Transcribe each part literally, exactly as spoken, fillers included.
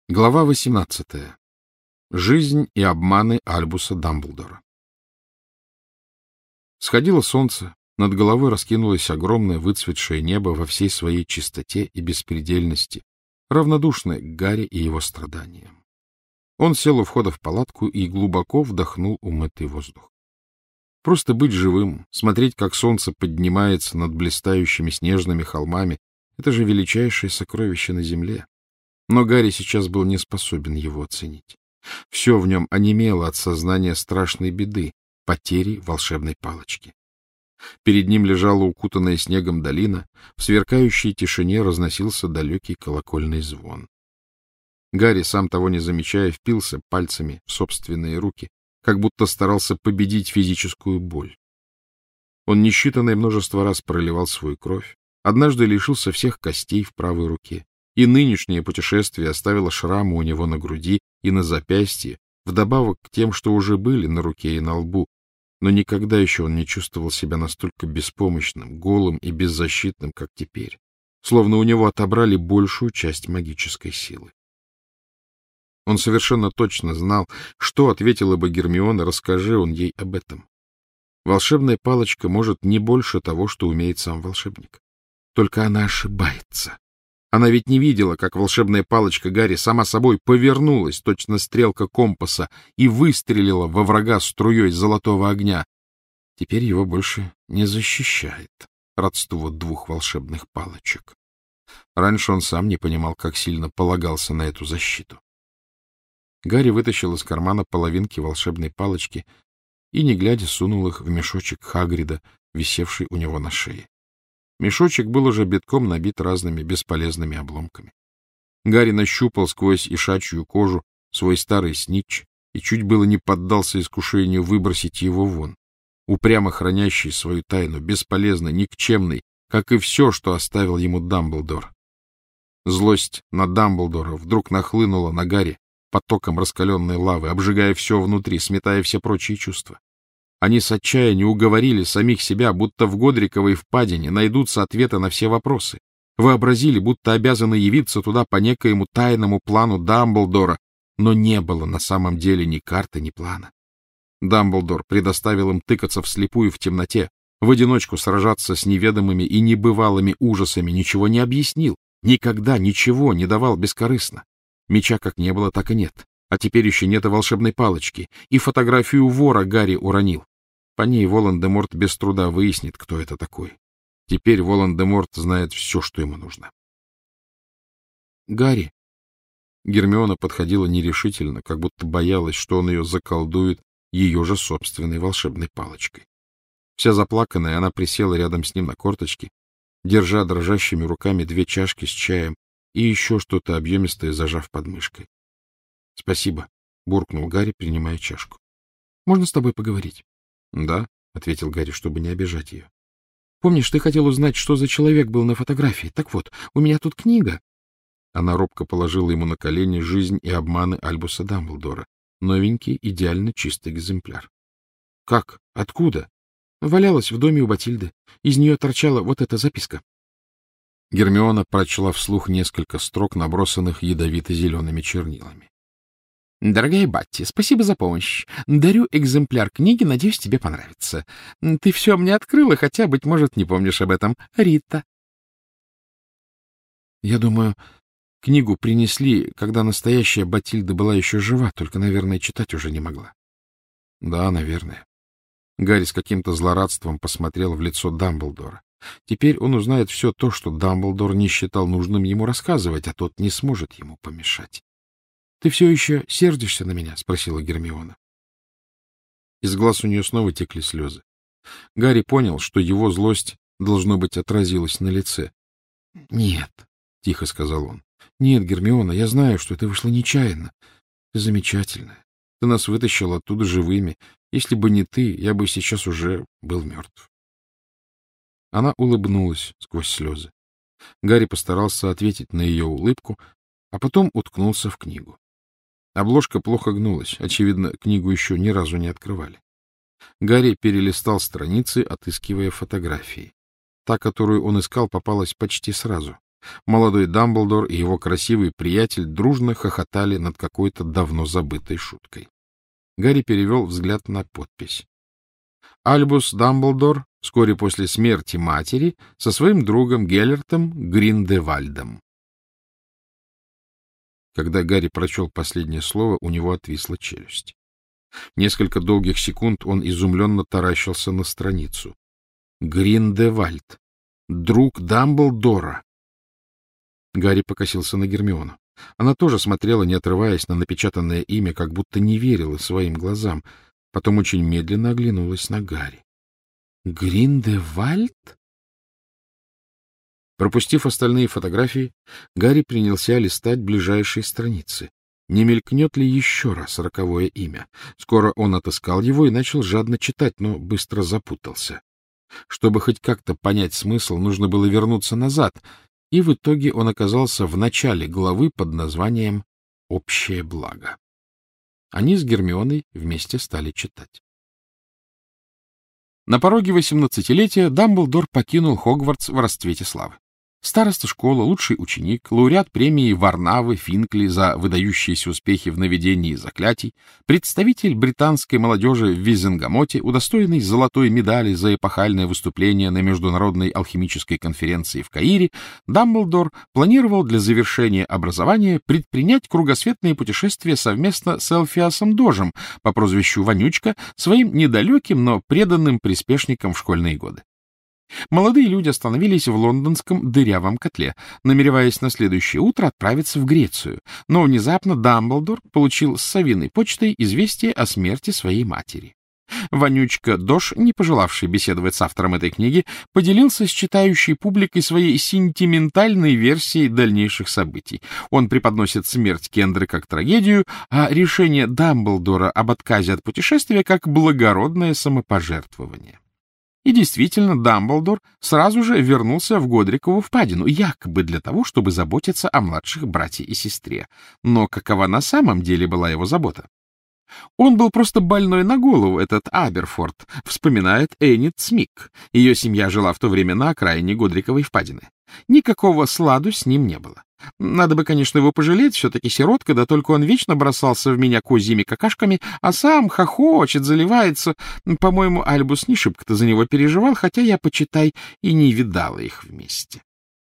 Глава восемнадцатая. Жизнь и обманы Альбуса Дамблдора. Сходило солнце, над головой раскинулось огромное выцветшее небо во всей своей чистоте и беспредельности, равнодушное к Гарри и его страданиям. Он сел у входа в палатку и глубоко вдохнул умытый воздух. Просто быть живым, смотреть, как солнце поднимается над блистающими снежными холмами, это же величайшее сокровище на земле. Но Гарри сейчас был не способен его оценить. Все в нем онемело от сознания страшной беды — потери волшебной палочки. Перед ним лежала укутанная снегом долина, в сверкающей тишине разносился далекий колокольный звон. Гарри, сам того не замечая, впился пальцами в собственные руки, как будто старался победить физическую боль. Он несчитанное множество раз проливал свою кровь, однажды лишился всех костей в правой руке. И нынешнее путешествие оставило шрамы у него на груди и на запястье, вдобавок к тем, что уже были на руке и на лбу, но никогда еще он не чувствовал себя настолько беспомощным, голым и беззащитным, как теперь, словно у него отобрали большую часть магической силы. Он совершенно точно знал, что ответила бы Гермиона, расскажи он ей об этом. Волшебная палочка может не больше того, что умеет сам волшебник. Только она ошибается. Она ведь не видела, как волшебная палочка Гарри сама собой повернулась, точно стрелка компаса, и выстрелила во врага струей золотого огня. Теперь его больше не защищает родство двух волшебных палочек. Раньше он сам не понимал, как сильно полагался на эту защиту. Гарри вытащил из кармана половинки волшебной палочки и, не глядя, сунул их в мешочек Хагрида, висевший у него на шее. Мешочек был уже битком набит разными бесполезными обломками. Гарри нащупал сквозь ишачью кожу свой старый снитч и чуть было не поддался искушению выбросить его вон, упрямо хранящий свою тайну, бесполезный, никчемный, как и все, что оставил ему Дамблдор. Злость на Дамблдора вдруг нахлынула на Гарри потоком раскаленной лавы, обжигая все внутри, сметая все прочие чувства. Они с отчаянием уговорили самих себя, будто в Годриковой впадине найдутся ответы на все вопросы. Вообразили, будто обязаны явиться туда по некоему тайному плану Дамблдора, но не было на самом деле ни карты, ни плана. Дамблдор предоставил им тыкаться вслепую в темноте, в одиночку сражаться с неведомыми и небывалыми ужасами, ничего не объяснил, никогда ничего не давал бескорыстно. Меча как не было, так и нет. А теперь еще нет и волшебной палочки, и фотографию вора Гарри уронил. По ней Волан-де-Морт без труда выяснит, кто это такой. Теперь Волан-де-Морт знает все, что ему нужно. «Гарри!» Гермиона подходила нерешительно, как будто боялась, что он ее заколдует ее же собственной волшебной палочкой. Вся заплаканная, она присела рядом с ним на корточки, держа дрожащими руками две чашки с чаем и еще что-то объемистое зажав под мышкой. — Спасибо, — буркнул Гарри, принимая чашку. — Можно с тобой поговорить? — Да, — ответил Гарри, чтобы не обижать ее. — Помнишь, ты хотел узнать, что за человек был на фотографии? Так вот, у меня тут книга. Она робко положила ему на колени «Жизнь и обманы Альбуса Дамблдора». Новенький, идеально чистый экземпляр. — Как? Откуда? — Валялась в доме у Батильды. Из нее торчала вот эта записка. Гермиона прочла вслух несколько строк, набросанных ядовито-зелеными чернилами. «Дорогая Батти, спасибо за помощь. Дарю экземпляр книги, надеюсь, тебе понравится. Ты все мне открыла, хотя, быть может, не помнишь об этом. Рита». Я думаю, книгу принесли, когда настоящая Батильда была еще жива, только, наверное, читать уже не могла. Да, наверное. Гарри с каким-то злорадством посмотрел в лицо Дамблдора. Теперь он узнает все то, что Дамблдор не считал нужным ему рассказывать, а тот не сможет ему помешать. — Ты все еще сердишься на меня? — спросила Гермиона. Из глаз у нее снова текли слезы. Гарри понял, что его злость, должно быть, отразилась на лице. — Нет, — тихо сказал он. — Нет, Гермиона, я знаю, что ты вышла нечаянно. Ты замечательная. Ты нас вытащила оттуда живыми. Если бы не ты, я бы сейчас уже был мертв. Она улыбнулась сквозь слезы. Гарри постарался ответить на ее улыбку, а потом уткнулся в книгу. Обложка плохо гнулась. Очевидно, книгу еще ни разу не открывали. Гарри перелистал страницы, отыскивая фотографии. Та, которую он искал, попалась почти сразу. Молодой Дамблдор и его красивый приятель дружно хохотали над какой-то давно забытой шуткой. Гарри перевел взгляд на подпись. Альбус Дамблдор вскоре после смерти матери со своим другом Геллертом Гриндевальдом. Когда Гарри прочел последнее слово, у него отвисла челюсть. Несколько долгих секунд он изумленно таращился на страницу. Гриндевальд. Друг Дамблдора. Гарри покосился на Гермиону. Она тоже смотрела, не отрываясь на напечатанное имя, как будто не верила своим глазам. Потом очень медленно оглянулась на Гарри. Гриндевальд? Пропустив остальные фотографии, Гарри принялся листать ближайшие страницы. Не мелькнет ли еще раз роковое имя? Скоро он отыскал его и начал жадно читать, но быстро запутался. Чтобы хоть как-то понять смысл, нужно было вернуться назад, и в итоге он оказался в начале главы под названием «Общее благо». Они с Гермионой вместе стали читать. На пороге восемнадцатилетия Дамблдор покинул Хогвартс в расцвете славы. Староста школы, лучший ученик, лауреат премии Варнавы Финкли за выдающиеся успехи в наведении заклятий, представитель британской молодежи в Визенгамоте, удостоенный золотой медали за эпохальное выступление на Международной алхимической конференции в Каире, Дамблдор планировал для завершения образования предпринять кругосветное путешествие совместно с Элфиасом Дожем по прозвищу Вонючка, своим недалеким, но преданным приспешником в школьные годы. Молодые люди остановились в лондонском дырявом котле, намереваясь на следующее утро отправиться в Грецию, но внезапно Дамблдор получил с совиной почтой известие о смерти своей матери. Вонючка Дож, не пожелавший беседовать с автором этой книги, поделился с читающей публикой своей сентиментальной версией дальнейших событий. Он преподносит смерть Кендры как трагедию, а решение Дамблдора об отказе от путешествия как благородное самопожертвование. И действительно, Дамблдор сразу же вернулся в Годрикову впадину, якобы для того, чтобы заботиться о младших брате и сестре. Но какова на самом деле была его забота? Он был просто больной на голову, этот Аберфорд, вспоминает Эннет Смик. Ее семья жила в то время на окраине Годриковой впадины. Никакого сладу с ним не было. Надо бы, конечно, его пожалеть, все-таки сиротка, да только он вечно бросался в меня козьими какашками, а сам хохочет, заливается. По-моему, Альбус не шибко-то за него переживал, хотя я, почитай, и не видала их вместе.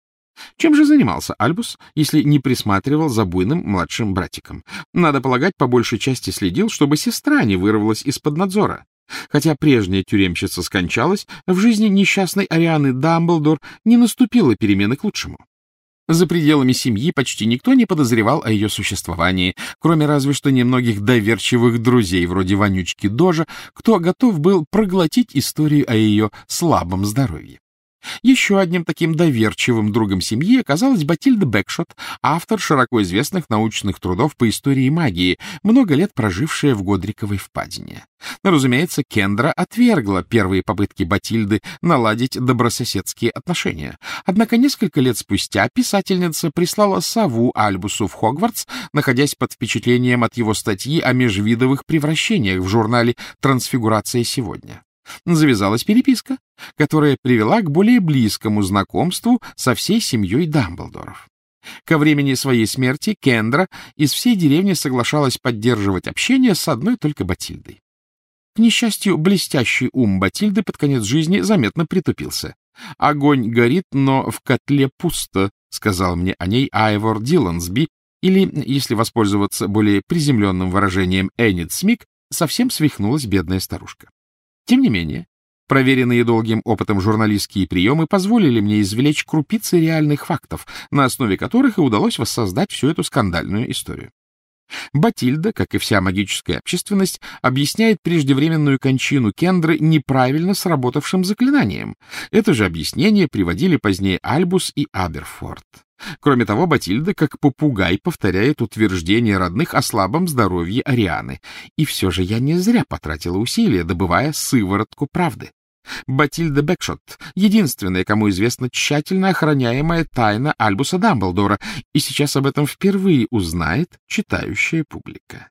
Чем же занимался Альбус, если не присматривал за буйным младшим братиком? Надо полагать, по большей части следил, чтобы сестра не вырвалась из-под надзора. Хотя прежняя тюремщица скончалась, в жизни несчастной Арианы Дамблдор не наступила перемены к лучшему. За пределами семьи почти никто не подозревал о ее существовании, кроме разве что немногих доверчивых друзей, вроде Вонючки Дожа, кто готов был проглотить историю о ее слабом здоровье. Еще одним таким доверчивым другом семьи оказалась Батильда Бэкшот, автор широко известных научных трудов по истории магии, много лет прожившая в Годриковой впадине. Но, разумеется, Кендра отвергла первые попытки Батильды наладить добрососедские отношения. Однако несколько лет спустя писательница прислала сову Альбусу в Хогвартс, находясь под впечатлением от его статьи о межвидовых превращениях в журнале «Трансфигурация сегодня». Завязалась переписка, которая привела к более близкому знакомству со всей семьей Дамблдоров. Ко времени своей смерти Кендра из всей деревни соглашалась поддерживать общение с одной только Батильдой. К несчастью, блестящий ум Батильды под конец жизни заметно притупился. «Огонь горит, но в котле пусто», — сказал мне о ней Айвор Дилансби, или, если воспользоваться более приземленным выражением, Эннет Смик, совсем свихнулась бедная старушка. Тем не менее, проверенные долгим опытом журналистские приемы позволили мне извлечь крупицы реальных фактов, на основе которых и удалось воссоздать всю эту скандальную историю. Батильда, как и вся магическая общественность, объясняет преждевременную кончину Кендры неправильно сработавшим заклинанием. Это же объяснение приводили позднее Альбус и Аберфорд. Кроме того, Батильда, как попугай, повторяет утверждение родных о слабом здоровье Арианы. И все же я не зря потратила усилия, добывая сыворотку правды. Батильда Бэкшот — единственная, кому известна тщательно охраняемая тайна Альбуса Дамблдора, и сейчас об этом впервые узнает читающая публика.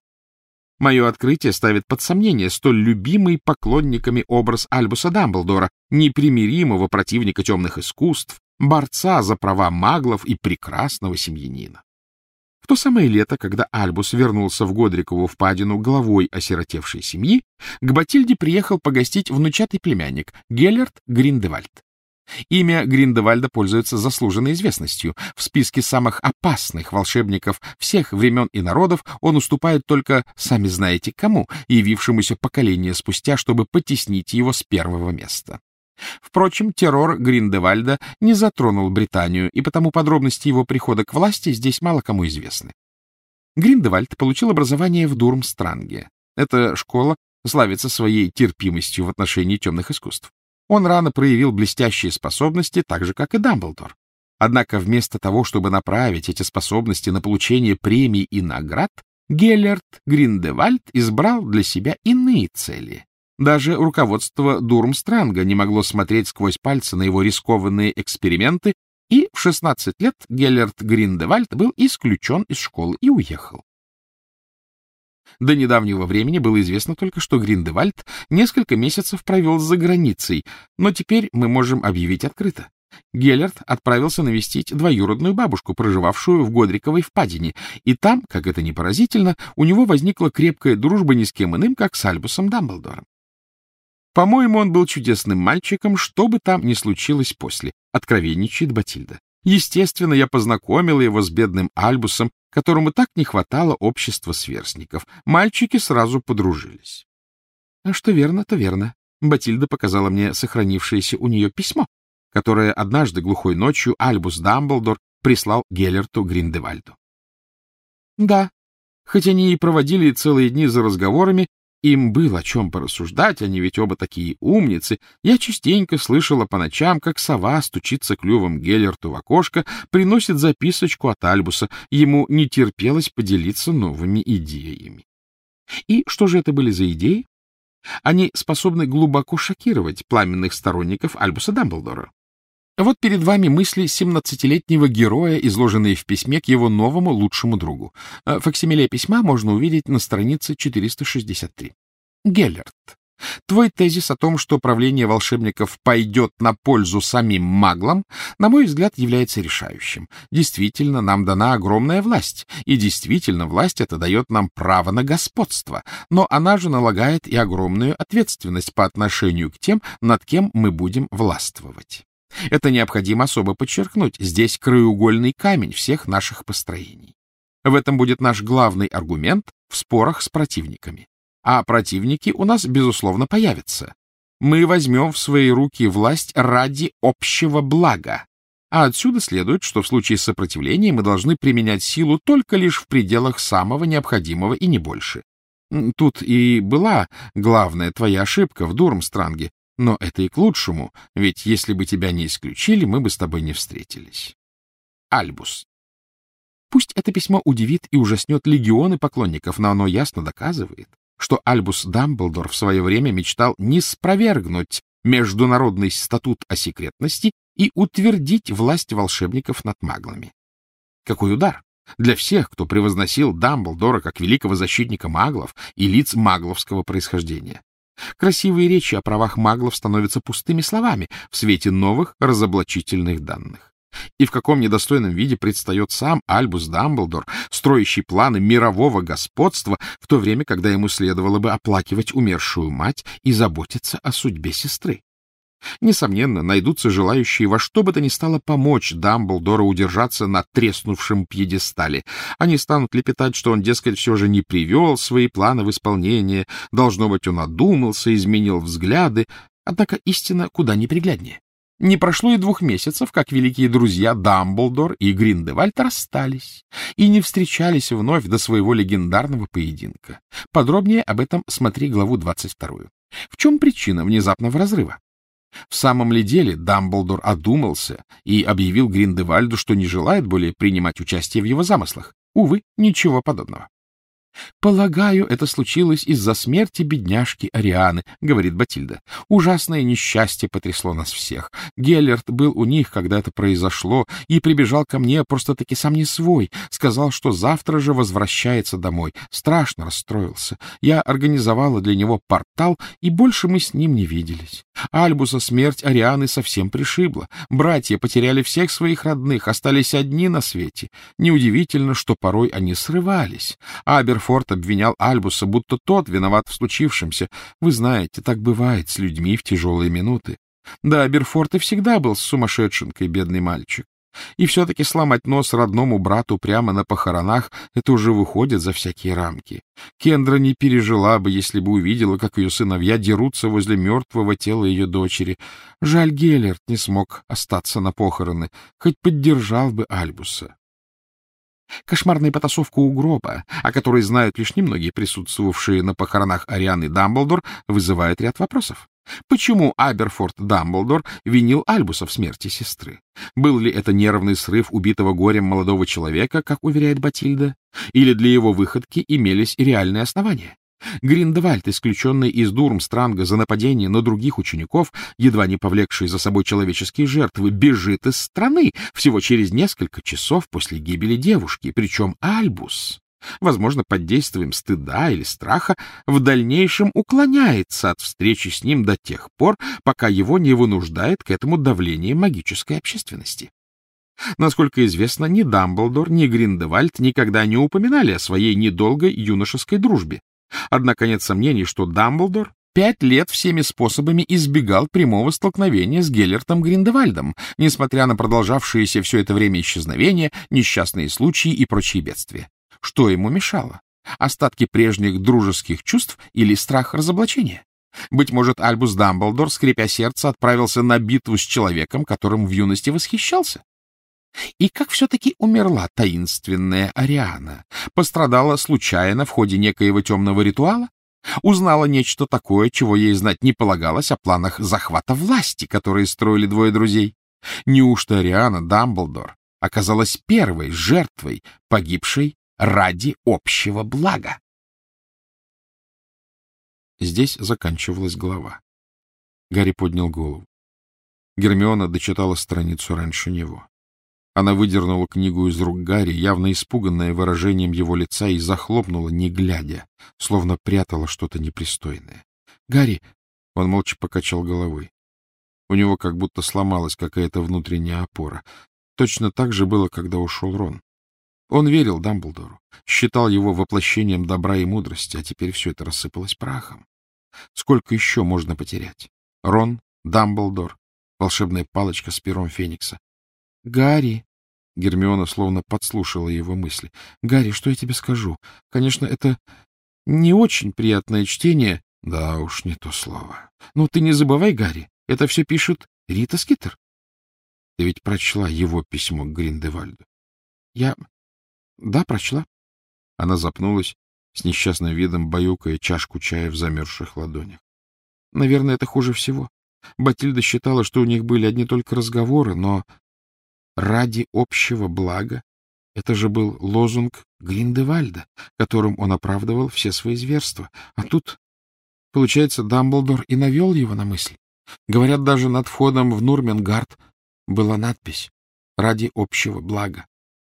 Мое открытие ставит под сомнение столь любимый поклонниками образ Альбуса Дамблдора, непримиримого противника темных искусств, борца за права маглов и прекрасного семьянина. В то самое лето, когда Альбус вернулся в Годрикову впадину главой осиротевшей семьи, к Батильде приехал погостить внучатый племянник Геллерт Гриндевальд. Имя Гриндевальда пользуется заслуженной известностью. В списке самых опасных волшебников всех времен и народов он уступает только, сами знаете кому, явившемуся поколение спустя, чтобы потеснить его с первого места. Впрочем, террор Гриндевальда не затронул Британию, и потому подробности его прихода к власти здесь мало кому известны. Гриндевальд получил образование в Дурмстранге. Эта школа славится своей терпимостью в отношении темных искусств. Он рано проявил блестящие способности, так же, как и Дамблдор. Однако вместо того, чтобы направить эти способности на получение премий и наград, Геллерт Гриндевальд избрал для себя иные цели. Даже руководство Дурмстранга не могло смотреть сквозь пальцы на его рискованные эксперименты, и в шестнадцать лет Геллерт Гриндевальд был исключен из школы и уехал. До недавнего времени было известно только, что Гриндевальд несколько месяцев провел за границей, но теперь мы можем объявить открыто. Геллерт отправился навестить двоюродную бабушку, проживавшую в Годриковой впадине, и там, как это ни поразительно, у него возникла крепкая дружба ни с кем иным, как с Альбусом Дамблдором. По-моему, он был чудесным мальчиком, что бы там ни случилось после, откровенничает Батильда. Естественно, я познакомила его с бедным Альбусом, которому так не хватало общества сверстников. Мальчики сразу подружились. А что верно, то верно. Батильда показала мне сохранившееся у нее письмо, которое однажды глухой ночью Альбус Дамблдор прислал Геллерту Гриндевальду. Да, хоть они и проводили целые дни за разговорами, им было о чем порассуждать, они ведь оба такие умницы. Я частенько слышала по ночам, как сова стучится клювом Геллерту в окошко, приносит записочку от Альбуса. Ему не терпелось поделиться новыми идеями. И что же это были за идеи? Они способны глубоко шокировать пламенных сторонников Альбуса Дамблдора. Вот перед вами мысли семнадцатилетнего героя, изложенные в письме к его новому лучшему другу. Факсимиле письма можно увидеть на странице четыреста шестьдесят три. Геллерт, твой тезис о том, что правление волшебников пойдет на пользу самим маглам, на мой взгляд, является решающим. Действительно, нам дана огромная власть, и действительно, власть эта дает нам право на господство, но она же налагает и огромную ответственность по отношению к тем, над кем мы будем властвовать. Это необходимо особо подчеркнуть. Здесь краеугольный камень всех наших построений. В этом будет наш главный аргумент в спорах с противниками. А противники у нас, безусловно, появятся. Мы возьмем в свои руки власть ради общего блага. А отсюда следует, что в случае сопротивления мы должны применять силу только лишь в пределах самого необходимого и не больше. Тут и была главная твоя ошибка в Дурмстранге. Но это и к лучшему, ведь если бы тебя не исключили, мы бы с тобой не встретились. Альбус. Пусть это письмо удивит и ужаснет легионы поклонников, но оно ясно доказывает, что Альбус Дамблдор в свое время мечтал ниспровергнуть международный статут о секретности и утвердить власть волшебников над маглами. Какой удар! Для всех, кто превозносил Дамблдора как великого защитника маглов и лиц магловского происхождения. Красивые речи о правах маглов становятся пустыми словами в свете новых разоблачительных данных. И в каком недостойном виде предстает сам Альбус Дамблдор, строящий планы мирового господства, в то время, когда ему следовало бы оплакивать умершую мать и заботиться о судьбе сестры. Несомненно, найдутся желающие во что бы то ни стало помочь Дамблдору удержаться на треснувшем пьедестале. Они станут лепетать, что он, дескать, все же не привел свои планы в исполнение, должно быть, он одумался, изменил взгляды, однако истина куда непригляднее. Не прошло и двух месяцев, как великие друзья Дамблдор и Гриндевальд расстались и не встречались вновь до своего легендарного поединка. Подробнее об этом смотри главу двадцать вторую. В чем причина внезапного разрыва? В самом ли деле Дамблдор одумался и объявил Гриндевальду, что не желает более принимать участие в его замыслах? Увы, ничего подобного. — Полагаю, это случилось из-за смерти бедняжки Арианы, — говорит Батильда. — Ужасное несчастье потрясло нас всех. Геллерт был у них, когда это произошло, и прибежал ко мне просто-таки сам не свой. Сказал, что завтра же возвращается домой. Страшно расстроился. Я организовала для него портал, и больше мы с ним не виделись. Альбуса смерть Арианы совсем пришибла. Братья потеряли всех своих родных, остались одни на свете. Неудивительно, что порой они срывались. Аберфорд обвинял Альбуса, будто тот виноват в случившемся. Вы знаете, так бывает с людьми в тяжелые минуты. Да, Аберфорд и всегда был с сумасшедшенкой, бедный мальчик. И все-таки сломать нос родному брату прямо на похоронах — это уже выходит за всякие рамки. Кендра не пережила бы, если бы увидела, как ее сыновья дерутся возле мертвого тела ее дочери. Жаль, Геллерт не смог остаться на похороны, хоть поддержал бы Альбуса. Кошмарная потасовка у гроба, о которой знают лишь немногие присутствовавшие на похоронах Арианы Дамблдор, вызывает ряд вопросов. Почему Аберфорд Дамблдор винил Альбуса в смерти сестры? Был ли это нервный срыв убитого горем молодого человека, как уверяет Батильда, или для его выходки имелись и реальные основания? Гриндевальд, исключенный из Дурмстранга за нападение на других учеников, едва не повлекший за собой человеческие жертвы, бежит из страны всего через несколько часов после гибели девушки, причем Альбус, возможно, под действием стыда или страха, в дальнейшем уклоняется от встречи с ним до тех пор, пока его не вынуждает к этому давление магической общественности. Насколько известно, ни Дамблдор, ни Гриндевальд никогда не упоминали о своей недолгой юношеской дружбе. Однако нет сомнений, что Дамблдор пять лет всеми способами избегал прямого столкновения с Геллертом Гриндевальдом, несмотря на продолжавшиеся все это время исчезновения, несчастные случаи и прочие бедствия. Что ему мешало? Остатки прежних дружеских чувств или страх разоблачения? Быть может, Альбус Дамблдор, скрипя сердце, отправился на битву с человеком, которым в юности восхищался? И как все-таки умерла таинственная Ариана? Пострадала случайно в ходе некоего темного ритуала? Узнала нечто такое, чего ей знать не полагалось о планах захвата власти, которые строили двое друзей? Неужто Ариана Дамблдор оказалась первой жертвой, погибшей ради общего блага? Здесь заканчивалась глава. Гарри поднял голову. Гермиона дочитала страницу раньше него. Она выдернула книгу из рук Гарри, явно испуганная выражением его лица, и захлопнула, не глядя, словно прятала что-то непристойное. «Гарри!» — он молча покачал головой. У него как будто сломалась какая-то внутренняя опора. Точно так же было, когда ушел Рон. Он верил Дамблдору, считал его воплощением добра и мудрости, а теперь все это рассыпалось прахом. Сколько еще можно потерять? Рон, Дамблдор, волшебная палочка с пером Феникса. — Гарри! — Гермиона словно подслушала его мысли. — Гарри, что я тебе скажу? Конечно, это не очень приятное чтение. — Да уж, не то слово. — Но ты не забывай, Гарри, это все пишет Рита Скитер. Ты ведь прочла его письмо к Гриндевальду. — Я... Да, прочла. Она запнулась, с несчастным видом баюкая чашку чая в замерзших ладонях. Наверное, это хуже всего. Батильда считала, что у них были одни только разговоры, но ради общего блага — это же был лозунг Гриндевальда, которым он оправдывал все свои зверства. А тут, получается, Дамблдор и навел его на мысль. Говорят, даже над входом в Нурменгард была надпись «Ради общего блага».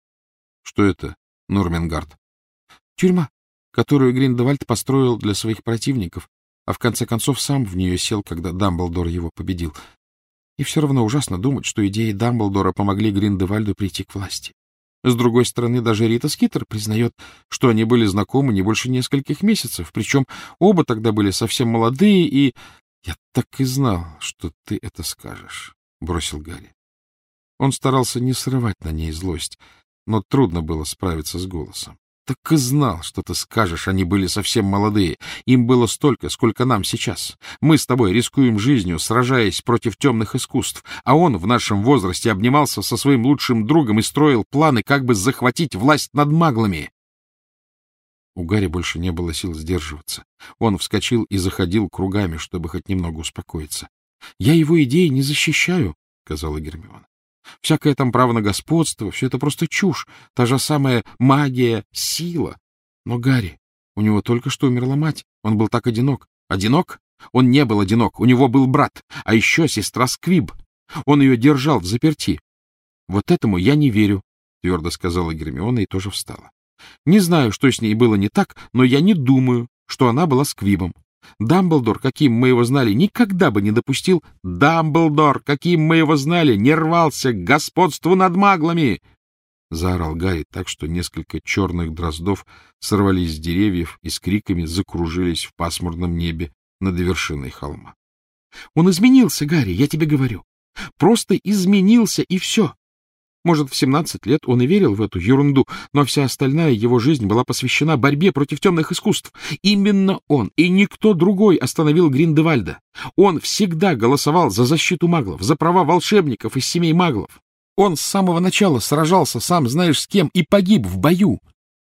Что это, Нурменгард? Тюрьма, которую Гриндевальд построил для своих противников, а в конце концов сам в нее сел, когда Дамблдор его победил. И все равно ужасно думать, что идеи Дамблдора помогли Гриндевальду прийти к власти. С другой стороны, даже Рита Скитер признает, что они были знакомы не больше нескольких месяцев, причем оба тогда были совсем молодые, и... — Я так и знал, что ты это скажешь, — бросил Гарри. Он старался не срывать на ней злость, но трудно было справиться с голосом. — Так и знал, что ты скажешь, они были совсем молодые. Им было столько, сколько нам сейчас. Мы с тобой рискуем жизнью, сражаясь против темных искусств, а он в нашем возрасте обнимался со своим лучшим другом и строил планы, как бы захватить власть над маглами. У Гарри больше не было сил сдерживаться. Он вскочил и заходил кругами, чтобы хоть немного успокоиться. — Я его идеи не защищаю, — сказала Гермиона. — Всякое там право на господство, все это просто чушь, та же самая магия, сила. Но, Гарри, У него только что умерла мать. Он был так одинок. Одинок? Он не был одинок. У него был брат, а еще сестра Сквиб. Он ее держал в заперти. Вот этому я не верю, — твердо сказала Гермиона и тоже встала. Не знаю, что с ней было не так, но я не думаю, что она была Сквибом. Дамблдор, каким мы его знали, никогда бы не допустил... Дамблдор, каким мы его знали, не рвался к господству над маглами! Заорал Гарри так, что несколько черных дроздов сорвались с деревьев и с криками закружились в пасмурном небе над вершиной холма. Он изменился, Гарри, я тебе говорю. Просто изменился, и все. Может, в семнадцать лет он и верил в эту ерунду, но вся остальная его жизнь была посвящена борьбе против темных искусств. Именно он и никто другой остановил Гриндевальда. Он всегда голосовал за защиту маглов, за права волшебников из семей маглов. Он с самого начала сражался, сам знаешь с кем, и погиб в бою.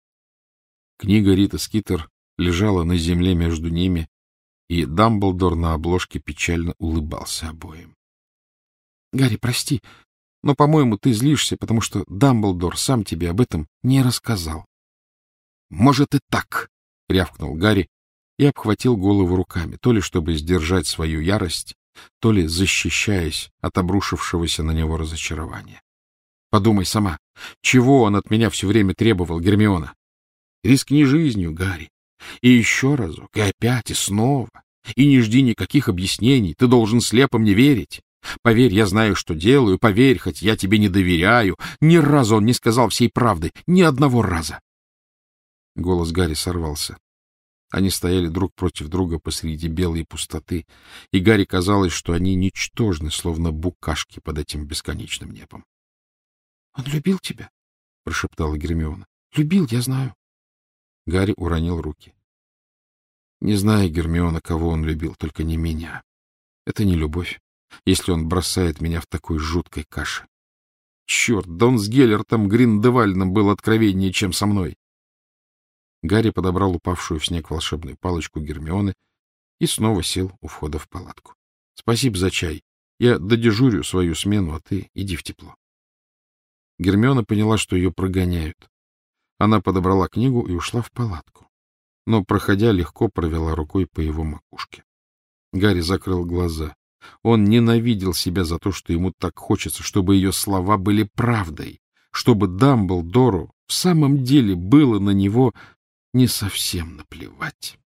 Книга Риты Скитер лежала на земле между ними, и Дамблдор на обложке печально улыбался обоим. — Гарри, прости, но, по-моему, ты злишься, потому что Дамблдор сам тебе об этом не рассказал. — Может и так, — рявкнул Гарри и обхватил голову руками, то ли чтобы сдержать свою ярость, то ли защищаясь от обрушившегося на него разочарования. Подумай сама, чего он от меня все время требовал, Гермиона? Рискни жизнью, Гарри. И еще разок, и опять, и снова. И не жди никаких объяснений, ты должен слепо мне верить. Поверь, я знаю, что делаю, поверь, хоть я тебе не доверяю. Ни разу он не сказал всей правды, ни одного раза. Голос Гарри сорвался. Они стояли друг против друга посреди белой пустоты, и Гарри казалось, что они ничтожны, словно букашки под этим бесконечным небом. — Он любил тебя, — прошептала Гермиона. — Любил, я знаю. Гарри уронил руки. — Не знаю, Гермиона, кого он любил, только не меня. Это не любовь, если он бросает меня в такой жуткой каше. Черт, да он с Геллертом Гриндевальдом был откровеннее, чем со мной. Гарри подобрал упавшую в снег волшебную палочку Гермионы и снова сел у входа в палатку. — Спасибо за чай. Я додежурю свою смену, а ты иди в тепло. Гермиона поняла, что ее прогоняют. Она подобрала книгу и ушла в палатку, но, проходя, легко провела рукой по его макушке. Гарри закрыл глаза. Он ненавидел себя за то, что ему так хочется, чтобы ее слова были правдой, чтобы Дамблдору в самом деле было на него не совсем наплевать.